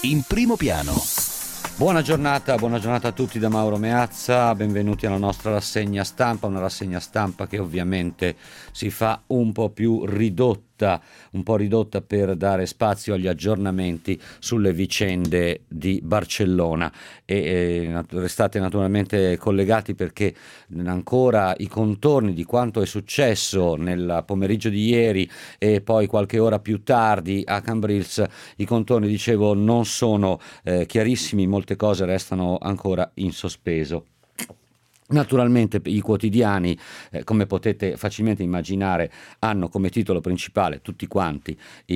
In primo piano. Buona giornata a tutti da Mauro Meazza, benvenuti alla nostra rassegna stampa, una rassegna stampa che ovviamente si fa un po' ridotta per dare spazio agli aggiornamenti sulle vicende di Barcellona e restate naturalmente collegati perché ancora i contorni di quanto è successo nel pomeriggio di ieri e poi qualche ora più tardi a Cambrils, i contorni, dicevo, non sono chiarissimi, molte cose restano ancora in sospeso. Naturalmente i quotidiani, come potete facilmente immaginare, hanno come titolo principale tutti quanti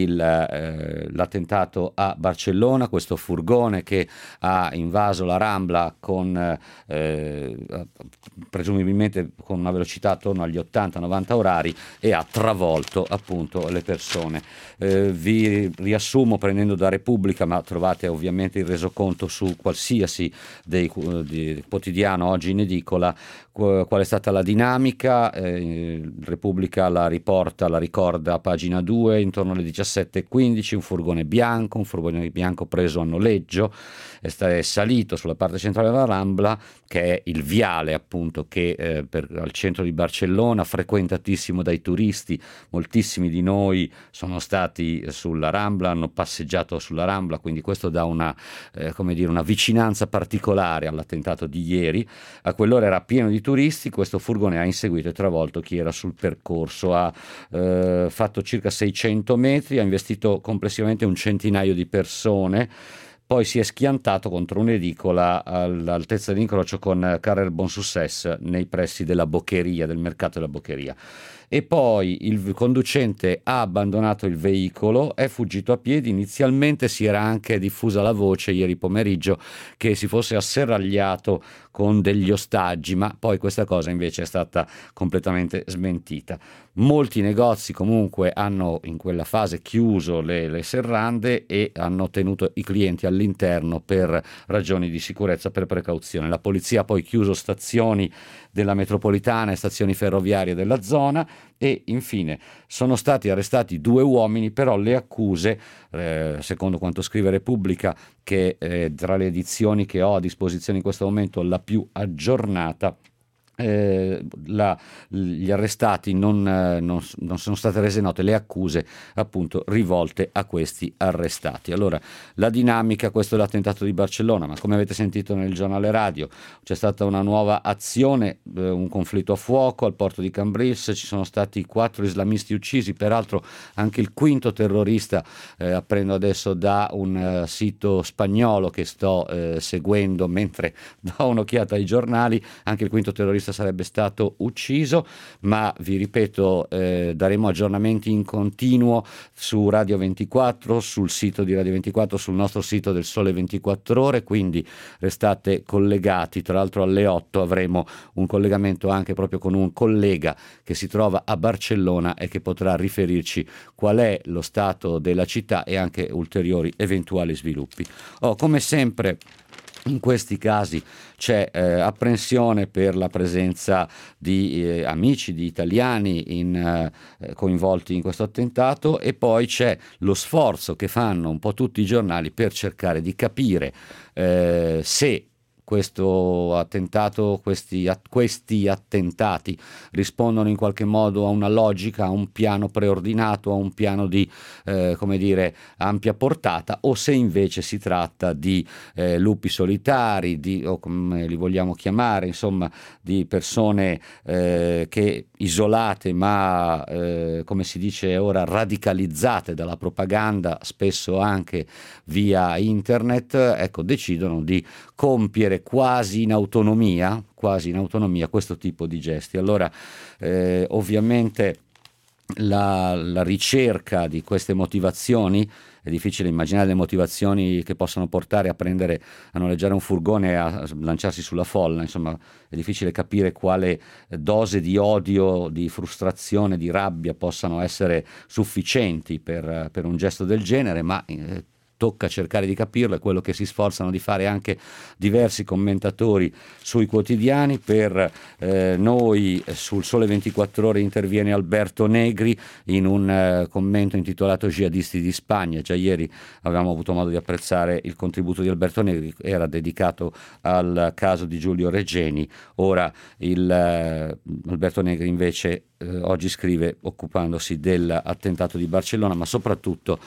l'attentato a Barcellona, questo furgone che ha invaso la Rambla con presumibilmente con una velocità attorno agli 80-90 orari e ha travolto appunto le persone. Vi riassumo prendendo da Repubblica, ma trovate ovviamente il resoconto su qualsiasi dei quotidiano oggi in edicola. Qual è stata la dinamica? Repubblica la ricorda a pagina 2, intorno alle 17:15, un furgone bianco preso a noleggio è salito sulla parte centrale della Rambla, che è il viale appunto che al centro di Barcellona, frequentatissimo dai turisti. Moltissimi di noi sono stati sulla Rambla, hanno passeggiato sulla Rambla, quindi questo dà una vicinanza particolare all'attentato di ieri. A quell'ora era pieno di turisti, questo furgone ha inseguito e travolto chi era sul percorso, ha fatto circa 600 metri, ha investito complessivamente un centinaio di persone, poi si è schiantato contro un'edicola all'altezza dell'incrocio con Carrer Bonsuccés nei pressi della Boccheria, del mercato della Boccheria. E poi il conducente ha abbandonato il veicolo, è fuggito a piedi. Inizialmente si era anche diffusa la voce ieri pomeriggio che si fosse asserragliato con degli ostaggi, ma poi questa cosa invece è stata completamente smentita. Molti negozi comunque hanno in quella fase chiuso le serrande e hanno tenuto i clienti all'interno per ragioni di sicurezza, per precauzione. La polizia ha poi chiuso stazioni della metropolitana e stazioni ferroviarie della zona e infine sono stati arrestati 2 uomini, però le accuse, secondo quanto scrive Repubblica, che tra le edizioni che ho a disposizione in questo momento la più aggiornata, gli arrestati non sono state rese note le accuse appunto rivolte a questi arrestati. Allora, la dinamica, questo è l'attentato di Barcellona, ma come avete sentito nel giornale radio c'è stata una nuova azione, un conflitto a fuoco al porto di Cambrils, ci sono stati 4 islamisti uccisi, peraltro anche il quinto terrorista, apprendo adesso da un sito spagnolo che sto seguendo mentre do un'occhiata ai giornali, anche il quinto terrorista sarebbe stato ucciso, ma vi ripeto, daremo aggiornamenti in continuo su Radio 24, sul sito di Radio 24, sul nostro sito del Sole 24 Ore, quindi restate collegati. Tra l'altro alle 8 avremo un collegamento anche proprio con un collega che si trova a Barcellona e che potrà riferirci qual è lo stato della città e anche ulteriori eventuali sviluppi. Come sempre in questi casi c'è apprensione per la presenza di amici, di italiani coinvolti in questo attentato, e poi c'è lo sforzo che fanno un po' tutti i giornali per cercare di capire se questo attentato, questi attentati rispondono in qualche modo a una logica, a un piano preordinato, a un piano di ampia portata, o se invece si tratta di lupi solitari, o come li vogliamo chiamare, insomma, di persone che isolate ma come si dice ora radicalizzate dalla propaganda, spesso anche via internet, ecco, decidono di compiere quasi in autonomia questo tipo di gesti. Allora ovviamente la ricerca di queste motivazioni, è difficile immaginare le motivazioni che possano portare a noleggiare un furgone e a lanciarsi sulla folla, insomma è difficile capire quale dose di odio, di frustrazione, di rabbia possano essere sufficienti per un gesto del genere, ma tocca cercare di capirlo, è quello che si sforzano di fare anche diversi commentatori sui quotidiani. Per noi sul Sole 24 Ore interviene Alberto Negri in un commento intitolato Jihadisti di Spagna. Già ieri avevamo avuto modo di apprezzare il contributo di Alberto Negri, era dedicato al caso di Giulio Regeni. Ora Alberto Negri invece oggi scrive occupandosi dell'attentato di Barcellona, ma soprattutto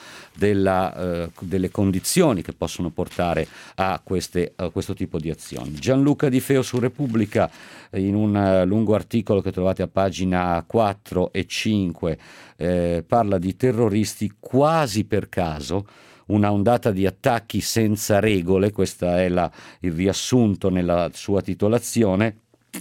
delle condizioni che possono portare a questo tipo di azioni. Gianluca Di Feo su Repubblica, in un lungo articolo che trovate a pagina 4 e 5, parla di terroristi quasi per caso, una ondata di attacchi senza regole, questo è il riassunto nella sua titolazione.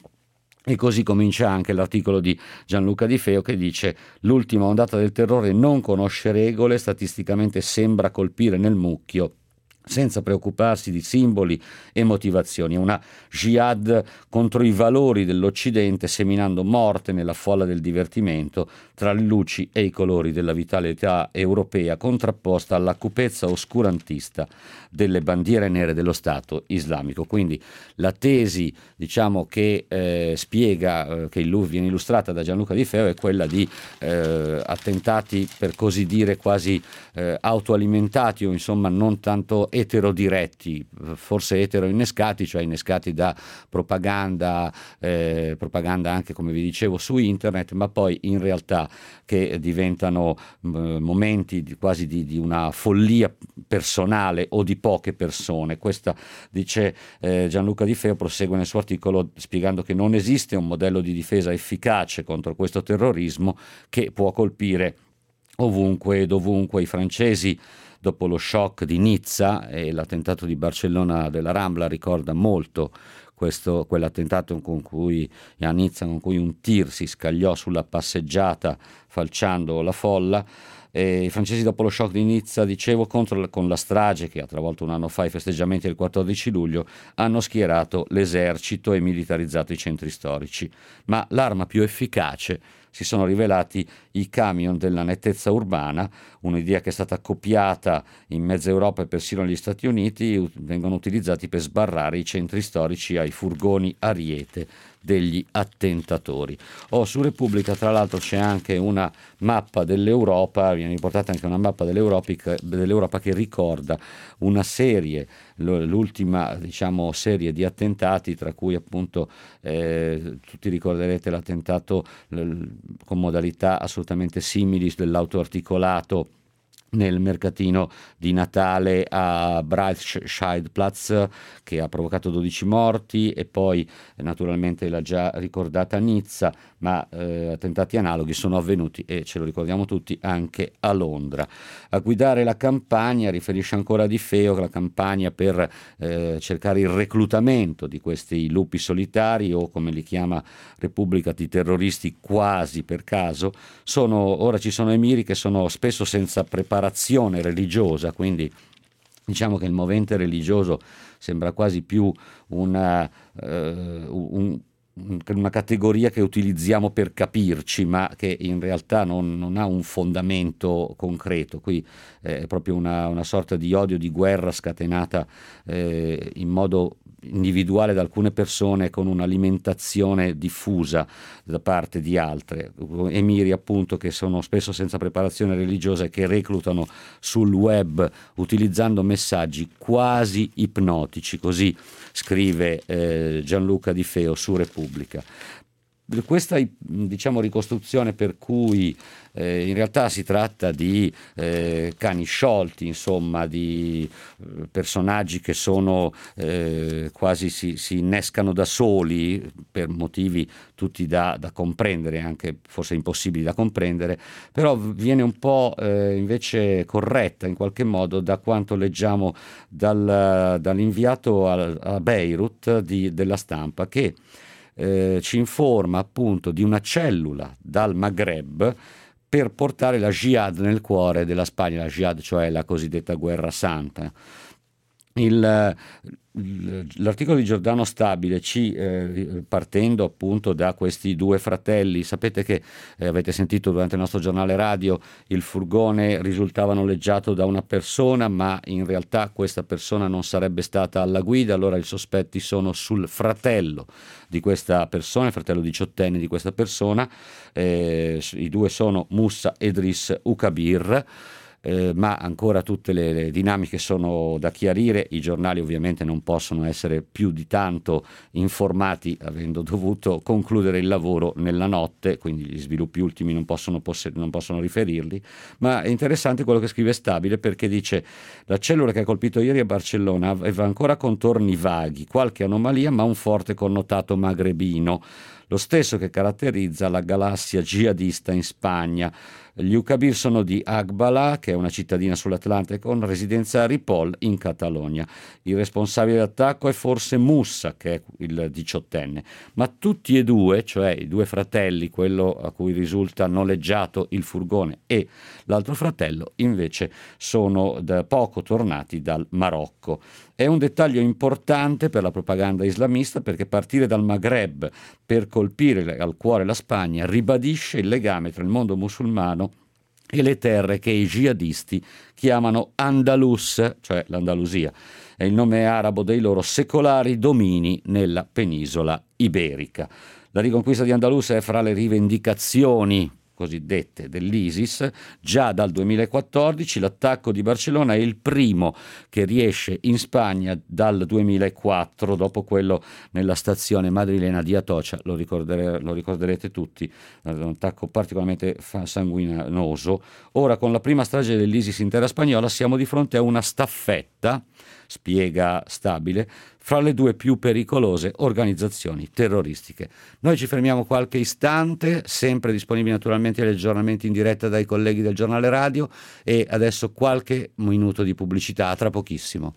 E così comincia anche l'articolo di Gianluca Di Feo, che dice: l'ultima ondata del terrore non conosce regole, statisticamente sembra colpire nel mucchio senza preoccuparsi di simboli e motivazioni. Una jihad contro i valori dell'Occidente, seminando morte nella folla del divertimento tra le luci e i colori della vitalità europea, contrapposta alla cupezza oscurantista delle bandiere nere dello Stato islamico. Quindi la tesi, diciamo, che spiega, che viene illustrata da Gianluca Di Feo, è quella di attentati, per così dire, quasi autoalimentati, o insomma non tanto eterodiretti, forse eteroinnescati, cioè innescati da propaganda anche, come vi dicevo, su internet, ma poi in realtà che diventano momenti quasi di una follia personale o di poche persone. Questa, dice Gianluca Di Feo, prosegue nel suo articolo spiegando che non esiste un modello di difesa efficace contro questo terrorismo che può colpire ovunque e dovunque. I francesi, dopo lo shock di Nizza e l'attentato di Barcellona della Rambla, ricorda molto quell'attentato a Nizza, con cui un tir si scagliò sulla passeggiata falciando la folla. I francesi, dopo lo shock di Nizza, dicevo, con la strage che ha travolto un anno fa i festeggiamenti del 14 luglio, hanno schierato l'esercito e militarizzato i centri storici. Ma l'arma più efficace si sono rivelati i camion della nettezza urbana, un'idea che è stata copiata in mezza Europa e persino negli Stati Uniti. Vengono utilizzati per sbarrare i centri storici ai furgoni ariete degli attentatori. Su Repubblica, tra l'altro, c'è anche una mappa dell'Europa, viene riportata anche una mappa dell'Europa che ricorda una serie, l'ultima, diciamo, serie di attentati, tra cui appunto tutti ricorderete l'attentato con modalità assolutamente simili dell'autoarticolato nel mercatino di Natale a Breitscheidplatz, che ha provocato 12 morti, e poi naturalmente la già ricordata Nizza, ma attentati analoghi sono avvenuti, e ce lo ricordiamo tutti, anche a Londra. A guidare la campagna, riferisce ancora Di Feo, la campagna per cercare il reclutamento di questi lupi solitari, o come li chiama Repubblica, di terroristi quasi per caso. Ora ci sono emiri che sono spesso senza preparazione religiosa, quindi diciamo che il movente religioso sembra quasi più una categoria che utilizziamo per capirci, ma che in realtà non ha un fondamento concreto. Qui è proprio una sorta di odio, di guerra scatenata in modo individuale da alcune persone, con un'alimentazione diffusa da parte di altre. Emiri, appunto, che sono spesso senza preparazione religiosa e che reclutano sul web utilizzando messaggi quasi ipnotici, così scrive Gianluca Di Feo su Repubblica. Questa, diciamo, ricostruzione per cui in realtà si tratta di cani sciolti, insomma, di personaggi che sono quasi si innescano da soli per motivi tutti da comprendere, anche forse impossibili da comprendere, però viene un po' invece corretta in qualche modo da quanto leggiamo dall'inviato a Beirut della Stampa, che ci informa appunto di una cellula dal Maghreb per portare la jihad nel cuore della Spagna, la jihad, cioè la cosiddetta guerra santa. L'articolo di Giordano Stabile partendo appunto da questi due fratelli, sapete che avete sentito durante il nostro giornale radio, il furgone risultava noleggiato da una persona, ma in realtà questa persona non sarebbe stata alla guida. Allora i sospetti sono sul fratello di questa persona, il fratello diciottenne di questa persona. I due sono Moussa Edris Oukabir. Ma ancora tutte le dinamiche sono da chiarire. I giornali ovviamente non possono essere più di tanto informati, avendo dovuto concludere il lavoro nella notte, quindi gli sviluppi ultimi non possono riferirli. Ma è interessante quello che scrive Stabile, perché dice: la cellula che ha colpito ieri a Barcellona aveva ancora contorni vaghi, qualche anomalia, ma un forte connotato magrebino, lo stesso che caratterizza la galassia jihadista in Spagna. Gli Oukabir sono di Akbala, che è una cittadina sull'Atlante con residenza a Ripoll in Catalogna. Il responsabile dell'attacco è forse Moussa, che è il diciottenne, ma tutti e due, cioè i due fratelli, quello a cui risulta noleggiato il furgone e l'altro fratello, invece sono da poco tornati dal Marocco. È un dettaglio importante per la propaganda islamista, perché partire dal Maghreb per colpire al cuore la Spagna ribadisce il legame tra il mondo musulmano e le terre che i jihadisti chiamano Andalus, cioè l'Andalusia. È il nome arabo dei loro secolari domini nella penisola iberica. La riconquista di Andalus è fra le rivendicazioni cosiddette dell'ISIS già dal 2014. L'attacco di Barcellona è il primo che riesce in Spagna dal 2004, dopo quello nella stazione madrilena di Atocha. Lo ricorderete tutti, un attacco particolarmente sanguinoso. Ora, con la prima strage dell'ISIS in terra spagnola, siamo di fronte a una staffetta, spiega Stabile, fra le due più pericolose organizzazioni terroristiche. Noi ci fermiamo qualche istante, sempre disponibili naturalmente agli aggiornamenti in diretta dai colleghi del giornale radio, e adesso qualche minuto di pubblicità, tra pochissimo.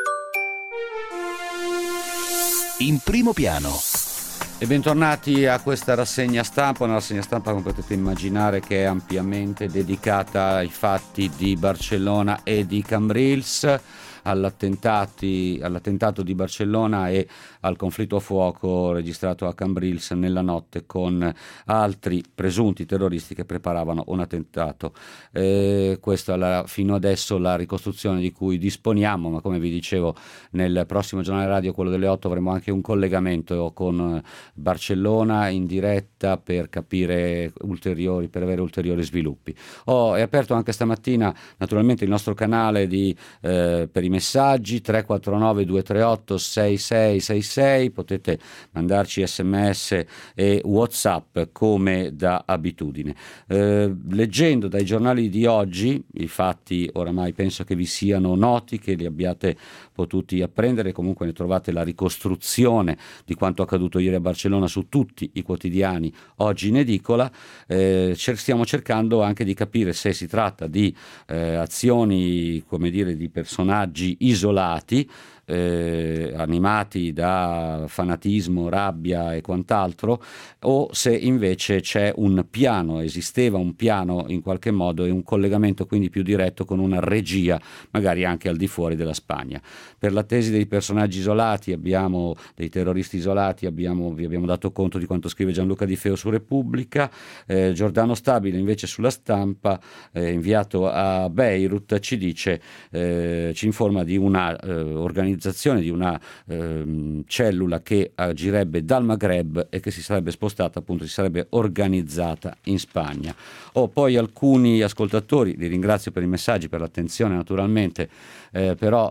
In primo piano. E bentornati a questa rassegna stampa, una rassegna stampa, come potete immaginare, che è ampiamente dedicata ai fatti di Barcellona e di Cambrils, all'attentato di Barcellona e al conflitto a fuoco registrato a Cambrils nella notte con altri presunti terroristi che preparavano un attentato. Questa è fino adesso la ricostruzione di cui disponiamo, ma come vi dicevo, nel prossimo giornale radio, quello delle 8, avremo anche un collegamento con Barcellona in diretta per capire per avere ulteriori sviluppi. È aperto anche stamattina naturalmente il nostro canale per i messaggi 349 238 6666, potete mandarci sms e WhatsApp come da abitudine. Leggendo dai giornali di oggi, i fatti oramai penso che vi siano noti, che li abbiate potuti apprendere, comunque ne trovate la ricostruzione di quanto accaduto ieri a Barcellona su tutti i quotidiani oggi in edicola. Stiamo cercando anche di capire se si tratta di azioni, come dire, di personaggi isolati, animati da fanatismo, rabbia e quant'altro, o se invece esisteva un piano in qualche modo e un collegamento quindi più diretto con una regia magari anche al di fuori della Spagna. Per la tesi dei personaggi isolati, dei terroristi isolati, vi abbiamo dato conto di quanto scrive Gianluca Di Feo su Repubblica. Giordano Stabile invece sulla Stampa, inviato a Beirut, ci informa di una organizzazione, di una cellula che agirebbe dal Maghreb e che si sarebbe spostata, appunto si sarebbe organizzata in Spagna. Poi alcuni ascoltatori, li ringrazio per i messaggi, per l'attenzione naturalmente, però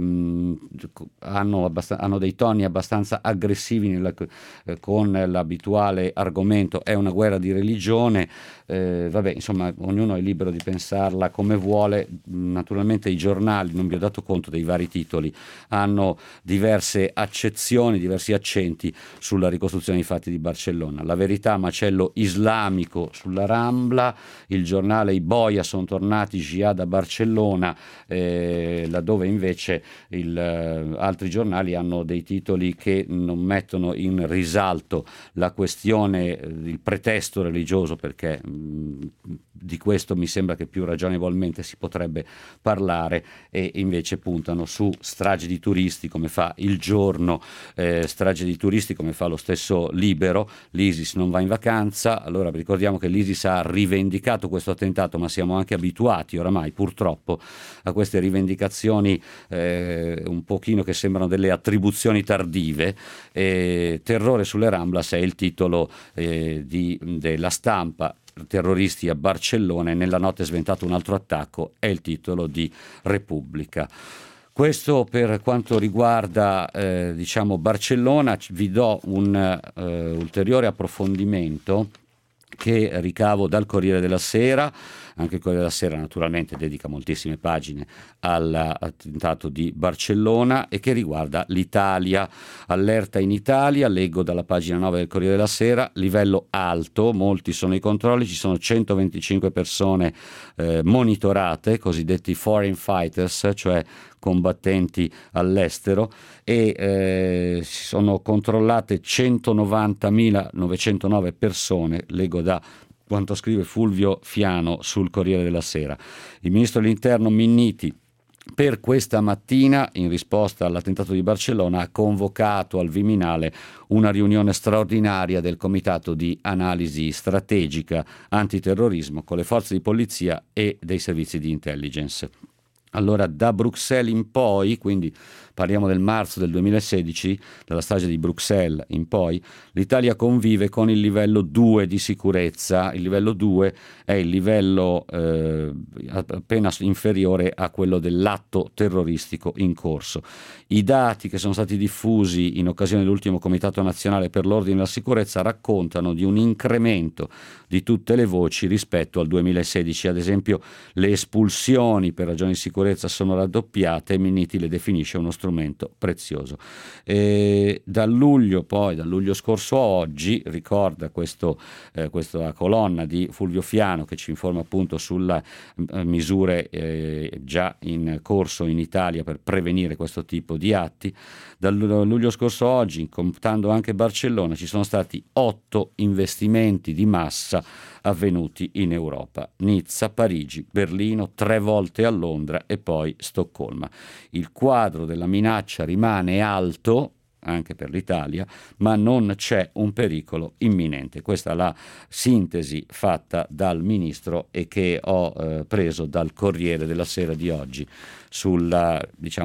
hanno dei toni abbastanza aggressivi con l'abituale argomento: è una guerra di religione. Insomma, ognuno è libero di pensarla come vuole. Naturalmente i giornali, non vi ho dato conto dei vari titoli, hanno diverse accezioni, diversi accenti sulla ricostruzione dei fatti di Barcellona. La Verità, macello islamico sulla Rambla. Il giornale I Boia, sono tornati jihad a Barcellona, laddove invece altri giornali hanno dei titoli che non mettono in risalto la questione, il pretesto religioso, perché di questo mi sembra che più ragionevolmente si potrebbe parlare, e invece invece puntano su stragi di turisti come fa Il Giorno, stragi di turisti come fa lo stesso Libero. L'ISIS non va in vacanza. Allora ricordiamo che l'ISIS ha rivendicato questo attentato, ma siamo anche abituati oramai purtroppo a queste rivendicazioni un pochino che sembrano delle attribuzioni tardive. Terrore sulle Ramblas è il titolo della Stampa. Terroristi a Barcellona, e nella notte è sventato un altro attacco, è il titolo di Repubblica. Questo per quanto riguarda Barcellona. Vi do un ulteriore approfondimento che ricavo dal Corriere della Sera. Anche il Corriere della Sera naturalmente dedica moltissime pagine all'attentato di Barcellona e che riguarda l'Italia. Allerta in Italia, leggo dalla pagina 9 del Corriere della Sera: livello alto, molti sono i controlli, ci sono 125 persone monitorate, cosiddetti foreign fighters, cioè combattenti all'estero, e si sono controllate 190.909 persone, leggo da quanto scrive Fulvio Fiano sul Corriere della Sera. Il ministro dell'Interno Minniti per questa mattina, in risposta all'attentato di Barcellona, ha convocato al Viminale una riunione straordinaria del Comitato di Analisi Strategica Antiterrorismo con le forze di polizia e dei servizi di intelligence. Allora, da Bruxelles in poi, quindi parliamo del marzo del 2016, dalla strage di Bruxelles in poi, l'Italia convive con il livello 2 di sicurezza. Il livello 2 è il livello appena inferiore a quello dell'atto terroristico in corso. I dati che sono stati diffusi in occasione dell'ultimo Comitato Nazionale per l'Ordine e la Sicurezza raccontano di un incremento di tutte le voci rispetto al 2016. Ad esempio, le espulsioni per ragioni di sicurezza sono raddoppiate e Minniti le definisce uno strumento prezioso. Dal luglio scorso a oggi, ricorda questa colonna di Fulvio Fiano che ci informa appunto sulle misure già in corso in Italia per prevenire questo tipo di atti. Dal luglio scorso a oggi, contando anche Barcellona, ci sono stati 8 investimenti di massa avvenuti in Europa: Nizza, Parigi, Berlino, 3 volte a Londra e poi Stoccolma. Il quadro della minaccia rimane alto anche per l'Italia, ma non c'è un pericolo imminente. Questa è la sintesi fatta dal ministro e che ho preso dal Corriere della Sera di oggi sulle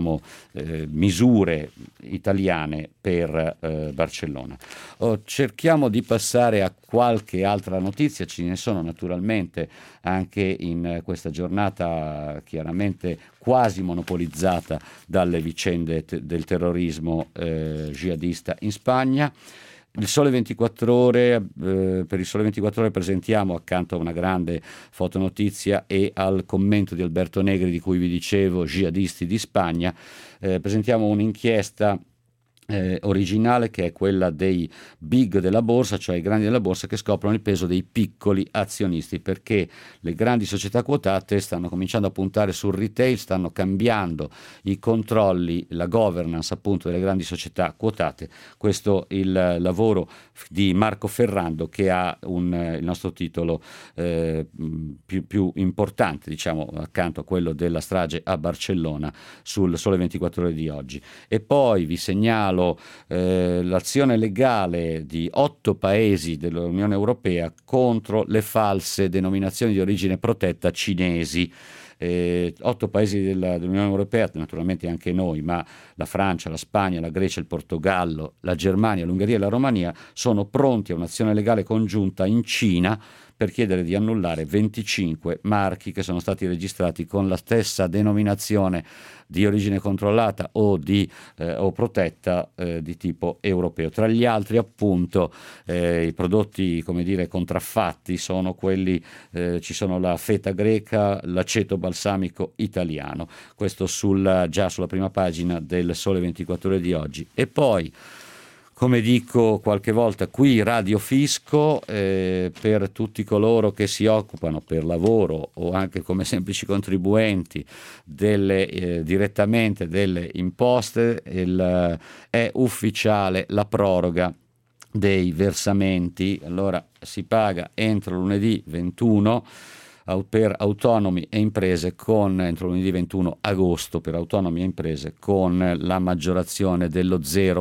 misure italiane per Barcellona. Cerchiamo di passare a qualche altra notizia. Ce ne sono naturalmente anche in questa giornata chiaramente quasi monopolizzata dalle vicende del terrorismo jihadista in Spagna. Il Sole 24 Ore, per il Sole 24 Ore presentiamo, accanto a una grande fotonotizia e al commento di Alberto Negri di cui vi dicevo, jihadisti di Spagna, presentiamo un'inchiesta originale che è quella dei big della borsa, cioè i grandi della borsa che scoprono il peso dei piccoli azionisti, perché le grandi società quotate stanno cominciando a puntare sul retail, stanno cambiando i controlli, la governance appunto delle grandi società quotate. Questo il lavoro di Marco Ferrando, che ha il nostro titolo più importante, diciamo, accanto a quello della strage a Barcellona, sul Sole 24 Ore di oggi. E poi vi segnalo l'azione legale di 8 paesi dell'Unione Europea contro le false denominazioni di origine protetta cinesi. 8 paesi dell'Unione Europea, naturalmente anche noi, ma la Francia, la Spagna, la Grecia, il Portogallo, la Germania, l'Ungheria e la Romania sono pronti a un'azione legale congiunta in Cina per chiedere di annullare 25 marchi che sono stati registrati con la stessa denominazione di origine controllata o protetta di tipo europeo. Tra gli altri appunto i prodotti, come dire, contraffatti sono quelli, ci sono la feta greca, l'aceto balsamico italiano. Questo già sulla prima pagina del Sole 24 Ore di oggi. E poi, come dico qualche volta qui, Radio Fisco, per tutti coloro che si occupano per lavoro o anche come semplici contribuenti direttamente delle imposte, è ufficiale la proroga dei versamenti. Allora si paga entro lunedì 21 per autonomi e imprese entro lunedì 21 agosto per autonomi e imprese con la maggiorazione dello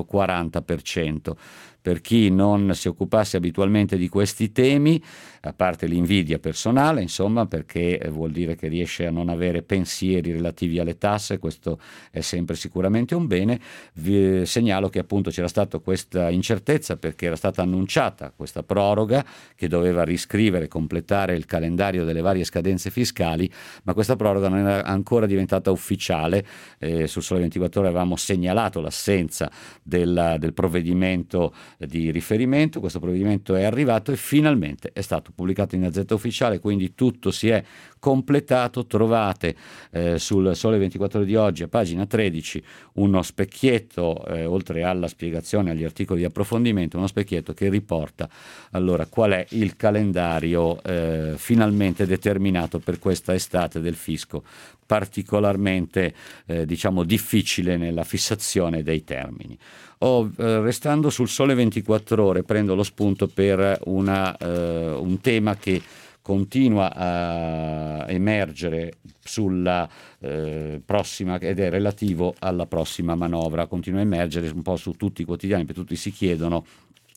0,40%. Per chi non si occupasse abitualmente di questi temi, a parte l'invidia personale, insomma, perché vuol dire che riesce a non avere pensieri relativi alle tasse, questo è sempre sicuramente un bene. Vi segnalo che appunto c'era stata questa incertezza perché era stata annunciata questa proroga che doveva riscrivere, completare il calendario delle varie scadenze fiscali, ma questa proroga non era ancora diventata ufficiale. Sul Sole 24 Ore avevamo segnalato l'assenza del provvedimento di riferimento. Questo provvedimento è arrivato e finalmente è stato pubblicato in Gazzetta Ufficiale, quindi tutto si è completato. Trovate sul Sole 24 Ore di oggi a pagina 13 uno specchietto, oltre alla spiegazione, agli articoli di approfondimento, uno specchietto che riporta allora qual è il calendario finalmente determinato per questa estate del fisco, particolarmente difficile nella fissazione dei termini. Restando sul Sole 24 Ore, prendo lo spunto per un tema che continua a emergere sulla prossima, ed è relativo alla prossima manovra. Continua a emergere un po' su tutti i quotidiani, perché tutti si chiedono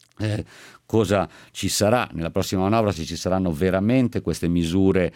cosa ci sarà nella prossima manovra, se ci saranno veramente queste misure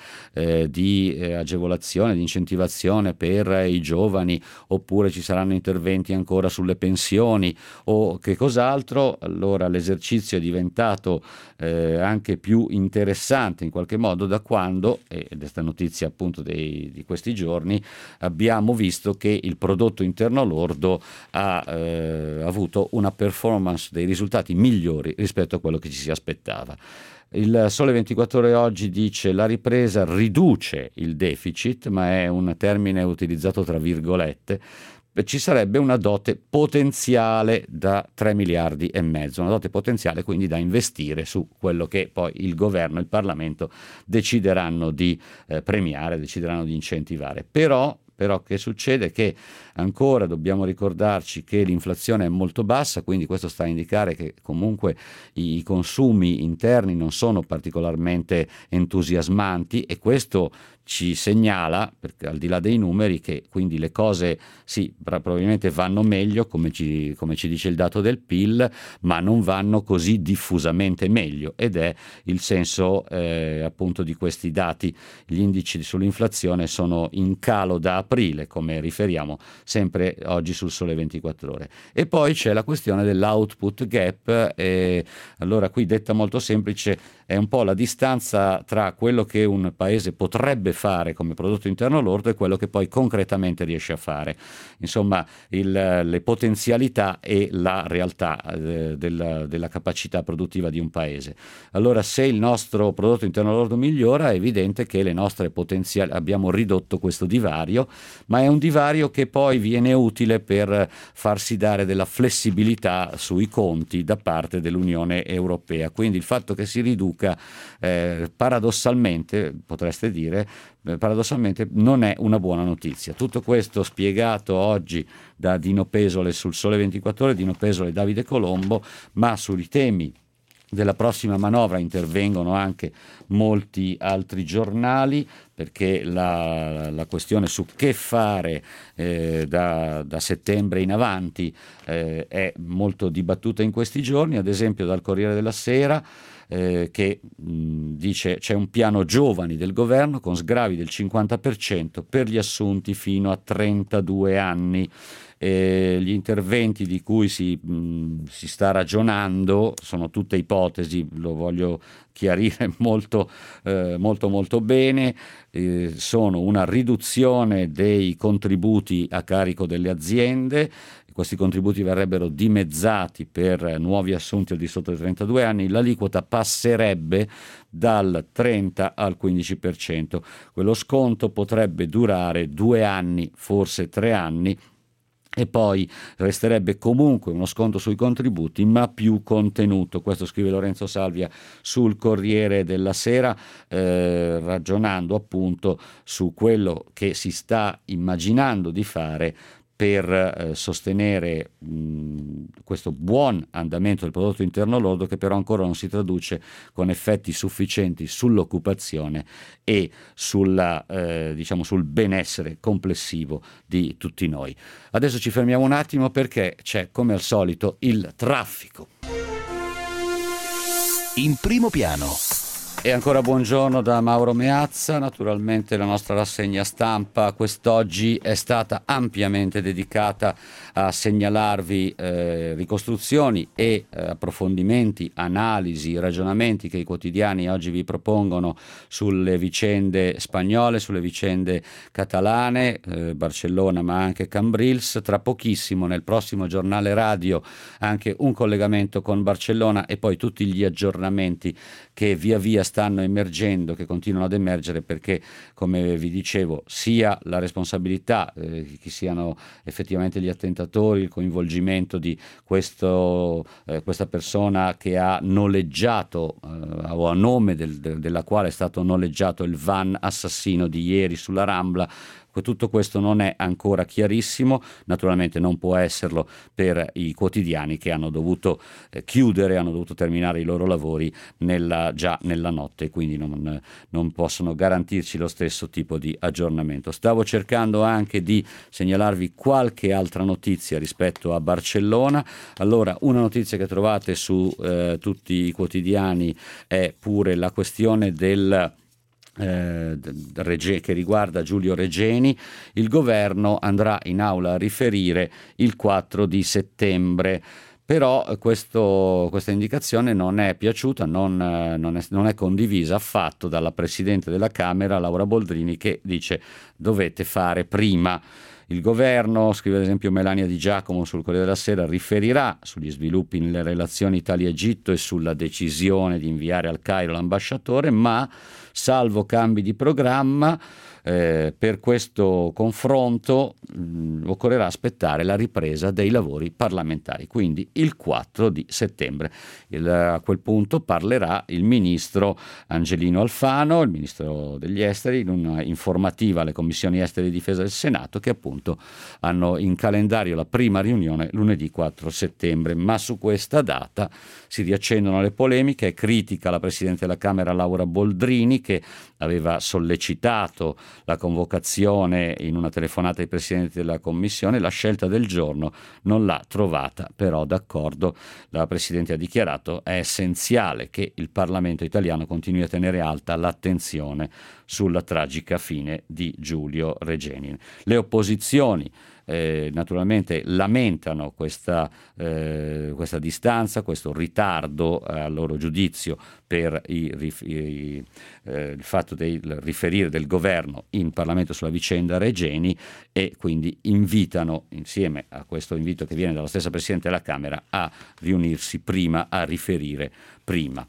di agevolazione, di incentivazione per i giovani, oppure ci saranno interventi ancora sulle pensioni o che cos'altro. Allora l'esercizio è diventato anche più interessante in qualche modo da quando, ed è sta notizia appunto di questi giorni, abbiamo visto che il prodotto interno lordo ha avuto una performance dei risultati migliori rispetto a quello che ci si aspettava. Il Sole 24 Ore oggi dice: la ripresa riduce il deficit, ma è un termine utilizzato tra virgolette. Ci sarebbe una dote potenziale da 3 miliardi e mezzo, una dote potenziale quindi da investire su quello che poi il governo e il Parlamento decideranno di premiare, decideranno di incentivare. Però che succede? Che ancora dobbiamo ricordarci che l'inflazione è molto bassa, quindi questo sta a indicare che comunque i consumi interni non sono particolarmente entusiasmanti, e questo ci segnala, perché al di là dei numeri, che quindi le cose sì, probabilmente vanno meglio, come ci dice il dato del PIL, ma non vanno così diffusamente meglio, ed è il senso appunto di questi dati. Gli indici sull'inflazione sono in calo da aprile, come riferiamo sempre oggi sul Sole 24 Ore. E poi c'è la questione dell'output gap, allora qui detta molto semplice è un po' la distanza tra quello che un paese potrebbe fare come prodotto interno lordo e quello che poi concretamente riesce a fare. Insomma, le potenzialità e la realtà della capacità produttiva di un paese. Allora, se il nostro prodotto interno lordo migliora, è evidente che le nostre potenziali, abbiamo ridotto questo divario, ma è un divario che poi viene utile per farsi dare della flessibilità sui conti da parte dell'Unione Europea. Quindi il fatto che si riduca paradossalmente, potreste dire, non è una buona notizia. Tutto questo spiegato oggi da Dino Pesole sul Sole 24 Ore, Dino Pesole e Davide Colombo, ma sui temi della prossima manovra intervengono anche molti altri giornali, perché la questione su che fare da settembre in avanti è molto dibattuta in questi giorni. Ad esempio dal Corriere della Sera, che dice: c'è un piano giovani del governo con sgravi del 50% per gli assunti fino a 32 anni. Gli interventi di cui si sta ragionando sono tutte ipotesi, lo voglio chiarire molto bene. Sono una riduzione dei contributi a carico delle aziende. Questi contributi verrebbero dimezzati per nuovi assunti al di sotto dei 32 anni, l'aliquota passerebbe dal 30 al 15%. Quello sconto potrebbe durare 2 anni, forse 3 anni, e poi resterebbe comunque uno sconto sui contributi, ma più contenuto. Questo scrive Lorenzo Salvia sul Corriere della Sera, ragionando appunto su quello che si sta immaginando di fare per sostenere questo buon andamento del prodotto interno lordo, che però ancora non si traduce con effetti sufficienti sull'occupazione e sul benessere complessivo di tutti noi. Adesso ci fermiamo un attimo perché c'è, come al solito, il traffico. In primo piano. E ancora buongiorno da Mauro Meazza. Naturalmente la nostra rassegna stampa quest'oggi è stata ampiamente dedicata a segnalarvi ricostruzioni e approfondimenti, analisi, ragionamenti che i quotidiani oggi vi propongono sulle vicende spagnole, sulle vicende catalane, Barcellona ma anche Cambrils. Tra pochissimo nel prossimo giornale radio anche un collegamento con Barcellona e poi tutti gli aggiornamenti che via via stanno emergendo, che continuano ad emergere, perché come vi dicevo sia la responsabilità, chi siano effettivamente gli attentatori, il coinvolgimento di questa persona che ha noleggiato o a nome della quale è stato noleggiato il van assassino di ieri sulla Rambla. Tutto questo non è ancora chiarissimo, naturalmente non può esserlo per i quotidiani che hanno dovuto chiudere, hanno dovuto terminare i loro lavori già nella notte, quindi non possono garantirci lo stesso tipo di aggiornamento. Stavo cercando anche di segnalarvi qualche altra notizia rispetto a Barcellona. Allora, una notizia che trovate su tutti i quotidiani è pure la questione che riguarda Giulio Regeni. Il governo andrà in aula a riferire il 4 di settembre. Però questa indicazione non è piaciuta, non è condivisa affatto dalla Presidente della Camera, Laura Boldrini, che dice dovete fare prima. Il governo, scrive ad esempio Melania Di Giacomo sul Corriere della Sera, riferirà sugli sviluppi nelle relazioni Italia-Egitto e sulla decisione di inviare al Cairo l'ambasciatore, ma salvo cambi di programma, per questo confronto occorrerà aspettare la ripresa dei lavori parlamentari, quindi il 4 di settembre. A quel punto parlerà il ministro Angelino Alfano, il ministro degli esteri, in una informativa alle commissioni esteri e difesa del Senato, che appunto hanno in calendario la prima riunione lunedì 4 settembre. Ma su questa data si riaccendono le polemiche. È critica la Presidente della Camera Laura Boldrini, che aveva sollecitato la convocazione in una telefonata ai presidenti della Commissione. La scelta del giorno non l'ha trovata però d'accordo. La Presidente ha dichiarato: è essenziale che il Parlamento italiano continui a tenere alta l'attenzione sulla tragica fine di Giulio Regeni. Le opposizioni naturalmente lamentano questa distanza, questo ritardo a loro giudizio per il fatto del riferire del governo in Parlamento sulla vicenda Regeni, e quindi invitano, insieme a questo invito che viene dalla stessa Presidente della Camera, a riunirsi prima, a riferire prima.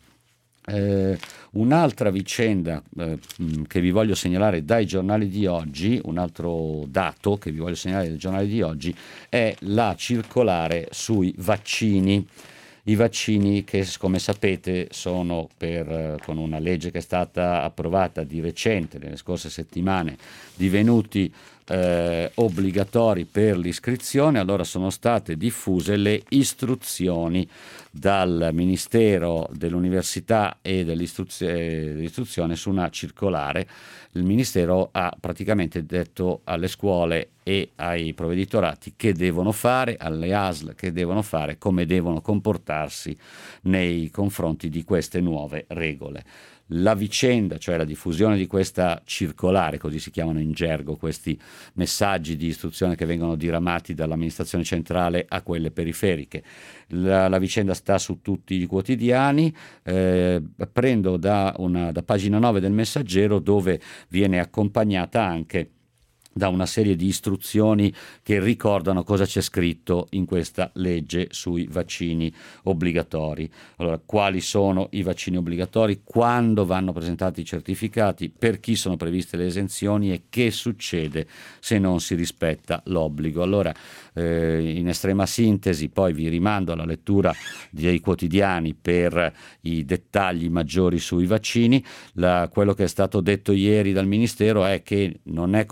Un'altra vicenda che vi voglio segnalare dai giornali di oggi, un altro dato che vi voglio segnalare dai giornali di oggi, è la circolare sui vaccini. I vaccini che, come sapete, sono con una legge che è stata approvata di recente, nelle scorse settimane, divenuti obbligatori per l'iscrizione. Allora sono state diffuse le istruzioni dal Ministero dell'Università e dell'Istruzione su una circolare. Il Ministero ha praticamente detto alle scuole e ai provveditorati che devono fare, alle ASL che devono fare, come devono comportarsi nei confronti di queste nuove regole. La vicenda, cioè la diffusione di questa circolare, così si chiamano in gergo questi messaggi di istruzione che vengono diramati dall'amministrazione centrale a quelle periferiche. La vicenda sta su tutti i quotidiani. Prendo da pagina 9 del Messaggero, dove viene accompagnata anche da una serie di istruzioni che ricordano cosa c'è scritto in questa legge sui vaccini obbligatori. Allora, quali sono i vaccini obbligatori, quando vanno presentati i certificati, per chi sono previste le esenzioni e che succede se non si rispetta l'obbligo. Allora, in estrema sintesi, poi vi rimando alla lettura dei quotidiani per i dettagli maggiori sui vaccini. Quello che è stato detto ieri dal Ministero è che non è consentito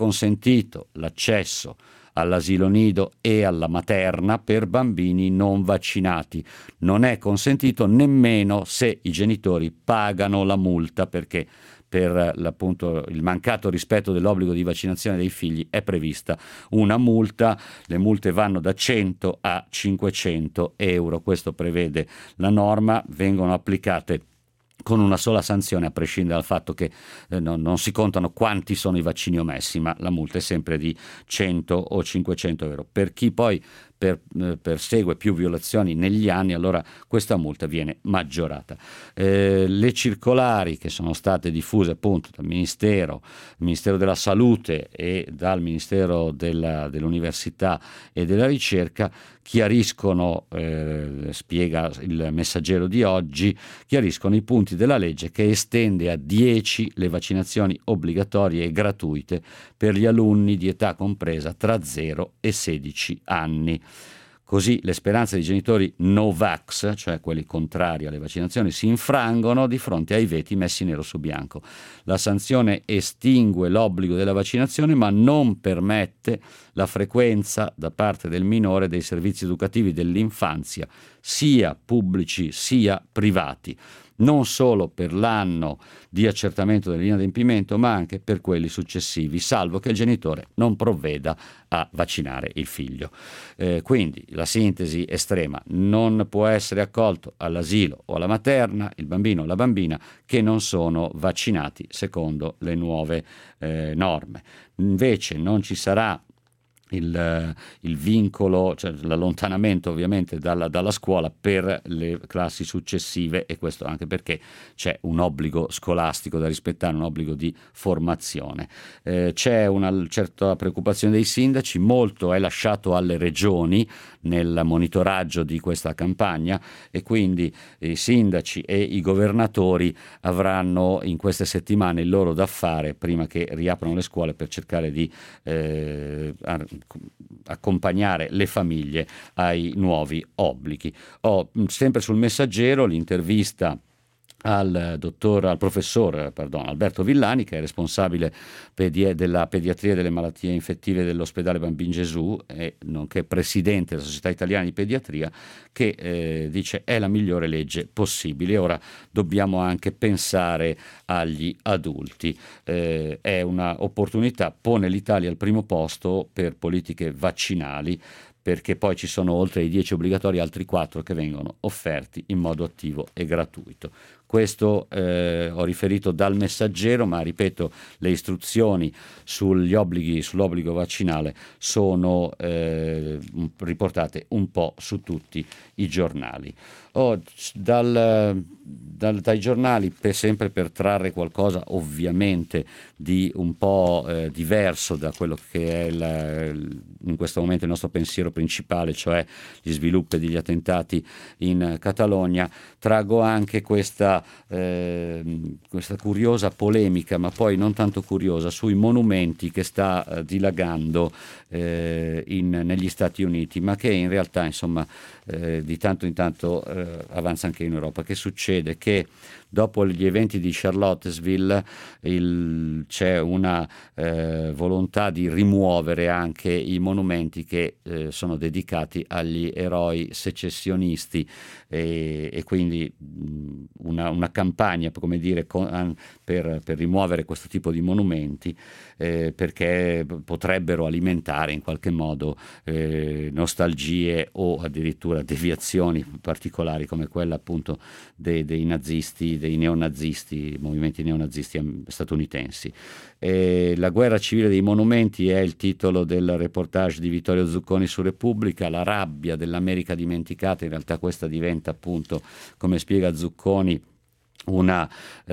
consentito l'accesso all'asilo nido e alla materna per bambini non vaccinati. Non è consentito nemmeno se i genitori pagano la multa, perché per appunto il mancato rispetto dell'obbligo di vaccinazione dei figli è prevista una multa. Le multe vanno da 100 a 500 euro, questo prevede la norma, vengono applicate con una sola sanzione, a prescindere dal fatto che non si contano quanti sono i vaccini omessi, ma la multa è sempre di 100 o 500 euro. Per chi poi persegue più violazioni negli anni, allora questa multa viene maggiorata. Le circolari che sono state diffuse appunto dal Ministero della Salute e dal Ministero dell'Università e della Ricerca chiariscono, spiega il Messaggero di oggi, chiariscono i punti della legge che estende a 10 le vaccinazioni obbligatorie e gratuite per gli alunni di età compresa tra 0 e 16 anni. Così le speranze dei genitori no-vax, cioè quelli contrari alle vaccinazioni, si infrangono di fronte ai veti messi nero su bianco. La sanzione estingue l'obbligo della vaccinazione, ma non permette la frequenza da parte del minore dei servizi educativi dell'infanzia, sia pubblici sia privati, non solo per l'anno di accertamento dell'inadempimento, ma anche per quelli successivi, salvo che il genitore non provveda a vaccinare il figlio. Quindi la sintesi estrema: non può essere accolto all'asilo o alla materna il bambino o la bambina che non sono vaccinati secondo le nuove norme. Invece non ci sarà il vincolo, cioè l'allontanamento ovviamente dalla scuola per le classi successive, e questo anche perché c'è un obbligo scolastico da rispettare, un obbligo di formazione. C'è una certa preoccupazione dei sindaci, molto è lasciato alle regioni nel monitoraggio di questa campagna, e quindi i sindaci e i governatori avranno in queste settimane il loro da fare prima che riaprano le scuole, per cercare di accompagnare le famiglie ai nuovi obblighi. Sempre sul Messaggero l'intervista al professor Alberto Villani, che è responsabile della pediatria e delle malattie infettive dell'ospedale Bambin Gesù e nonché presidente della Società Italiana di Pediatria, che dice è la migliore legge possibile. Ora dobbiamo anche pensare agli adulti, è una opportunità, pone l'Italia al primo posto per politiche vaccinali, perché poi ci sono, oltre ai 10 obbligatori, altri 4 che vengono offerti in modo attivo e gratuito. Questo ho riferito dal Messaggero, ma ripeto, le istruzioni sull'obbligo vaccinale sono riportate un po' su tutti i giornali. Dai giornali, sempre per trarre qualcosa ovviamente di un po' diverso da quello che è in questo momento il nostro pensiero principale, cioè gli sviluppi degli attentati in Catalogna, traggo anche questa curiosa polemica, ma poi non tanto curiosa, sui monumenti che sta dilagando negli Stati Uniti, ma che in realtà insomma di tanto in tanto avanza anche in Europa. Che succede? Che dopo gli eventi di Charlottesville c'è una volontà di rimuovere anche i monumenti che sono dedicati agli eroi secessionisti, e quindi una campagna, come dire, per rimuovere questo tipo di monumenti, perché potrebbero alimentare in qualche modo nostalgie o addirittura deviazioni particolari, come quella appunto dei nazisti, dei neonazisti, movimenti neonazisti statunitensi. La guerra civile dei monumenti è il titolo del reportage di Vittorio Zucconi su Repubblica. La rabbia dell'America dimenticata, in realtà questa diventa appunto, come spiega Zucconi, un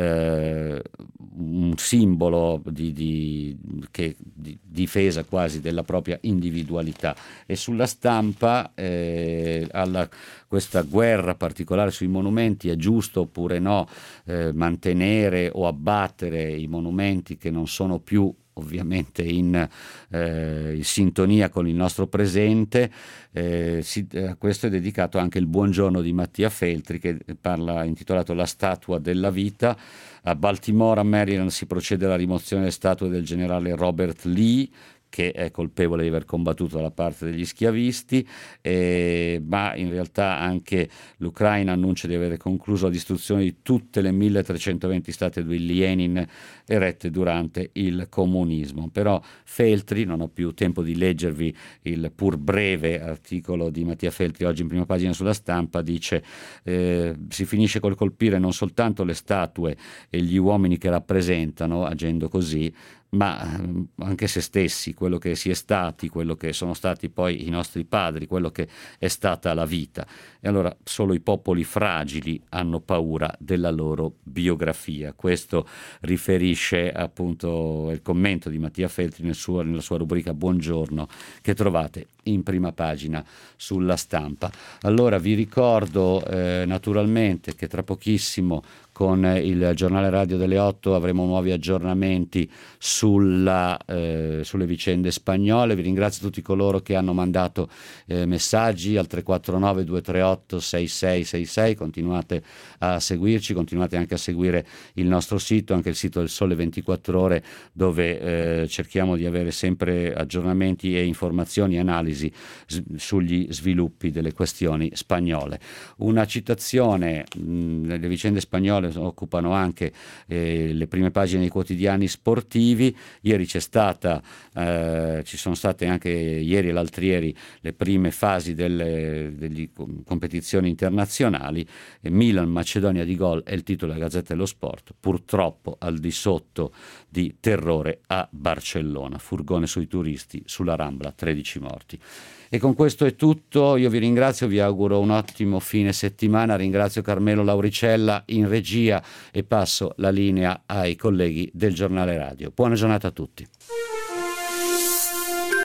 simbolo di difesa quasi della propria individualità. E sulla Stampa questa guerra particolare sui monumenti: è giusto oppure no mantenere o abbattere i monumenti che non sono più ovviamente in sintonia con il nostro presente. A questo è dedicato anche il buongiorno di Mattia Feltri, che parla, intitolato La statua della vita. A Baltimora, Maryland, si procede alla rimozione delle statue del generale Robert Lee, che è colpevole di aver combattuto dalla parte degli schiavisti, ma in realtà anche l'Ucraina annuncia di aver concluso la distruzione di tutte le 1320 statue di Lenin erette durante il comunismo. Però Feltri, non ho più tempo di leggervi il pur breve articolo di Mattia Feltri oggi in prima pagina sulla Stampa, dice si finisce col colpire non soltanto le statue e gli uomini che rappresentano, agendo così, ma anche se stessi, quello che si è stati, quello che sono stati poi i nostri padri, quello che è stata la vita. E allora solo i popoli fragili hanno paura della loro biografia. Questo riferisce appunto il commento di Mattia Feltri nella sua rubrica Buongiorno, che trovate in prima pagina sulla Stampa. Allora vi ricordo naturalmente che tra pochissimo con il giornale radio delle 8 avremo nuovi aggiornamenti sulle vicende spagnole. Vi ringrazio tutti coloro che hanno mandato messaggi al 349 238 6666. Continuate a seguirci, continuate anche a seguire il nostro sito, anche il sito del Sole 24 Ore, dove cerchiamo di avere sempre aggiornamenti e informazioni e analisi sugli sviluppi delle questioni spagnole. Una citazione: le vicende spagnole occupano anche le prime pagine dei quotidiani sportivi. Ieri ci sono state anche ieri e l'altro ieri le prime fasi delle competizioni internazionali. Milan Macedonia di gol è il titolo della Gazzetta dello Sport, purtroppo al di sotto di terrore a Barcellona, furgone sui turisti sulla Rambla, 13 morti. E con questo è tutto, io vi ringrazio, vi auguro un ottimo fine settimana, ringrazio Carmelo Lauricella in regia e passo la linea ai colleghi del giornale radio. Buona giornata a tutti.